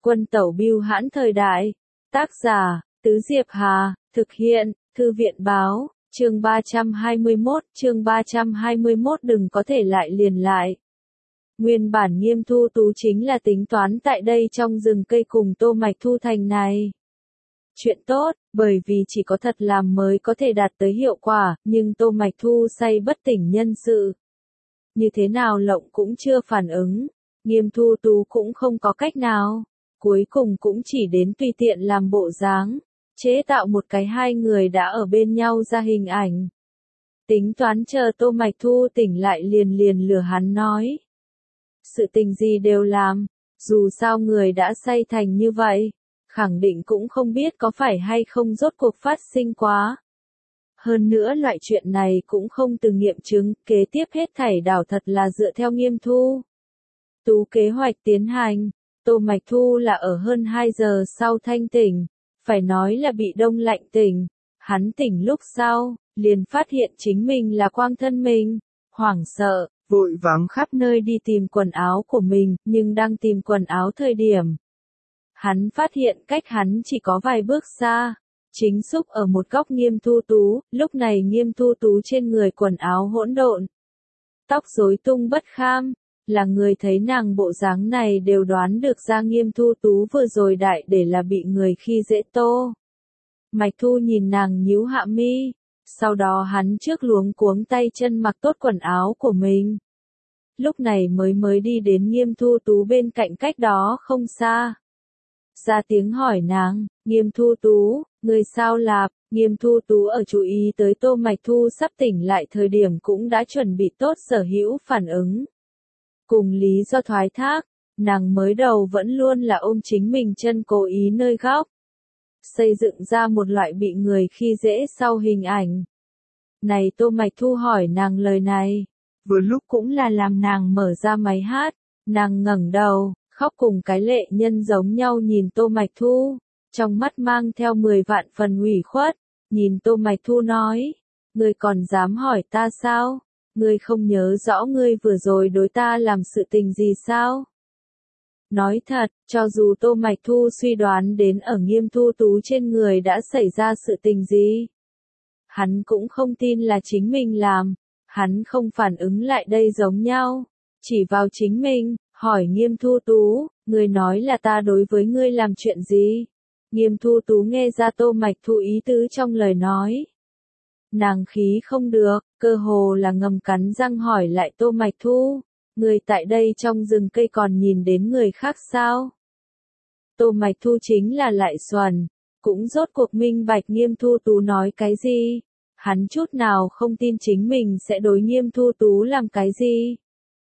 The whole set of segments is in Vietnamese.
Quân tẩu bưu hãn thời đại. Tác giả, Tứ Diệp Hà, thực hiện, Thư viện báo, chương 321 đừng có thể lại liền lại. Nguyên bản Nghiêm Thu Tú chính là tính toán tại đây trong rừng cây cùng Tô Mạch Thu thành này. Chuyện tốt, bởi vì chỉ có thật làm mới có thể đạt tới hiệu quả, nhưng Tô Mạch Thu say bất tỉnh nhân sự. Như thế nào lộng cũng chưa phản ứng, Nghiêm Thu Tú cũng không có cách nào, cuối cùng cũng chỉ đến tùy tiện làm bộ dáng, chế tạo một cái hai người đã ở bên nhau ra hình ảnh. Tính toán chờ Tô Mạch Thu tỉnh lại liền lừa hắn nói. Sự tình gì đều làm, dù sao người đã say thành như vậy, khẳng định cũng không biết có phải hay không rốt cuộc phát sinh quá. Hơn nữa loại chuyện này cũng không từ nghiệm chứng, kế tiếp hết thảy đảo thật là dựa theo Nghiêm Thu Tú kế hoạch tiến hành. Tô Mạch Thu là ở hơn 2 giờ sau thanh tỉnh, phải nói là bị đông lạnh tỉnh. Hắn tỉnh lúc sau, liền phát hiện chính mình là quang thân mình, hoảng sợ, vội vàng khắp nơi đi tìm quần áo của mình, nhưng đang tìm quần áo thời điểm. Hắn phát hiện cách hắn chỉ có vài bước xa, chính xúc ở một góc Nghiêm Thu Tú, lúc này Nghiêm Thu Tú trên người quần áo hỗn độn, tóc rối tung bất kham. Là người thấy nàng bộ dáng này đều đoán được ra Nghiêm Thu Tú vừa rồi đại để là bị người khi dễ Tô Mạch Thu nhìn nàng nhíu hạ mi, sau đó hắn trước luống cuống tay chân mặc tốt quần áo của mình. Lúc này mới đi đến Nghiêm Thu Tú bên cạnh cách đó không xa. Ra tiếng hỏi nàng, Nghiêm Thu Tú, người sao lạp? Nghiêm Thu Tú ở chú ý tới Tô Mạch Thu sắp tỉnh lại thời điểm cũng đã chuẩn bị tốt sở hữu phản ứng. Cùng lý do thoái thác, nàng mới đầu vẫn luôn là ôm chính mình chân cố ý nơi góc. Xây dựng ra một loại bị người khi dễ sau hình ảnh. Này Tô Mạch Thu hỏi nàng lời này, vừa lúc cũng là làm nàng mở ra máy hát, nàng ngẩng đầu, khóc cùng cái lệ nhân giống nhau nhìn Tô Mạch Thu, trong mắt mang theo 10 vạn phần ủy khuất, nhìn Tô Mạch Thu nói, ngươi còn dám hỏi ta sao? Ngươi không nhớ rõ ngươi vừa rồi đối ta làm sự tình gì sao? Nói thật, cho dù Tô Mạch Thu suy đoán đến ở Nghiêm Thu Tú trên người đã xảy ra sự tình gì, hắn cũng không tin là chính mình làm, hắn không phản ứng lại đây giống nhau, chỉ vào chính mình, hỏi Nghiêm Thu Tú, ngươi nói là ta đối với ngươi làm chuyện gì? Nghiêm Thu Tú nghe ra Tô Mạch Thu ý tứ trong lời nói. Nàng khí không được, cơ hồ là ngầm cắn răng hỏi lại Tô Mạch Thu, người tại đây trong rừng cây còn nhìn đến người khác sao? Tô Mạch Thu chính là lại xuẩn, cũng rốt cuộc minh bạch Nghiêm Thu Tú nói cái gì, hắn chút nào không tin chính mình sẽ đối Nghiêm Thu Tú làm cái gì.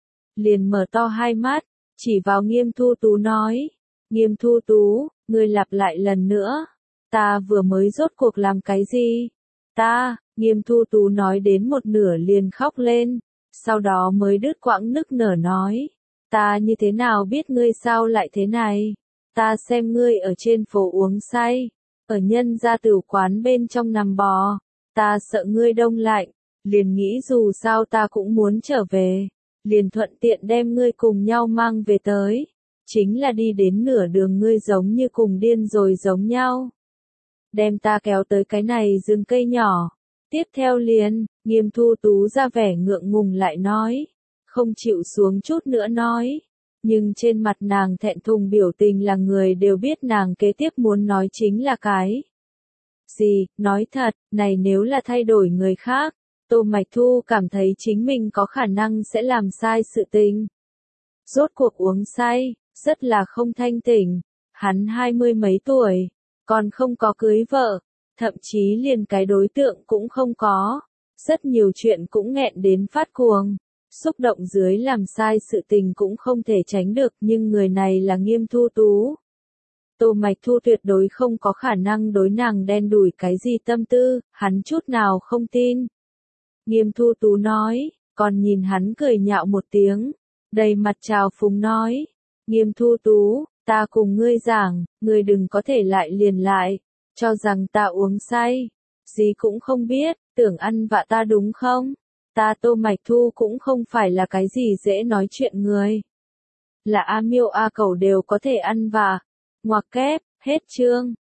Liền mở to hai mắt, chỉ vào Nghiêm Thu Tú nói, Nghiêm Thu Tú, ngươi lặp lại lần nữa, ta vừa mới rốt cuộc làm cái gì? Ta, Nghiêm Thu Tú nói đến một nửa liền khóc lên, sau đó mới đứt quãng nức nở nói, ta như thế nào biết ngươi sao lại thế này, ta xem ngươi ở trên phố uống say, ở nhân gia tửu quán bên trong nằm bò, ta sợ ngươi đông lạnh, liền nghĩ dù sao ta cũng muốn trở về, liền thuận tiện đem ngươi cùng nhau mang về tới, chính là đi đến nửa đường ngươi giống như cùng điên rồi giống nhau. Đem ta kéo tới cái này rừng cây nhỏ. Tiếp theo liền, Nghiêm Thu Tú ra vẻ ngượng ngùng lại nói, không chịu xuống chút nữa nói. Nhưng trên mặt nàng thẹn thùng biểu tình là người đều biết nàng kế tiếp muốn nói chính là cái gì, nói thật, này nếu là thay đổi người khác, Tô Mạch Thu cảm thấy chính mình có khả năng sẽ làm sai sự tình. Rốt cuộc uống say, rất là không thanh tỉnh, hắn 20 mấy tuổi, còn không có cưới vợ, thậm chí liền cái đối tượng cũng không có, rất nhiều chuyện cũng nghẹn đến phát cuồng, xúc động dưới làm sai sự tình cũng không thể tránh được, nhưng người này là Nghiêm Thu Tú. Tô Mạch Thu tuyệt đối không có khả năng đối nàng đen đủi cái gì tâm tư, hắn chút nào không tin. Nghiêm Thu Tú nói, còn nhìn hắn cười nhạo một tiếng, đầy mặt trào phúng nói, Nghiêm Thu Tú, ta cùng ngươi giảng, ngươi đừng có thể lại liền lại, cho rằng ta uống say, gì cũng không biết, tưởng ăn vạ ta đúng không? Ta Tô Mạch Thu cũng không phải là cái gì dễ nói chuyện người. Là A Miêu A Cẩu đều có thể ăn vạ, Ngoặc kép, hết chương.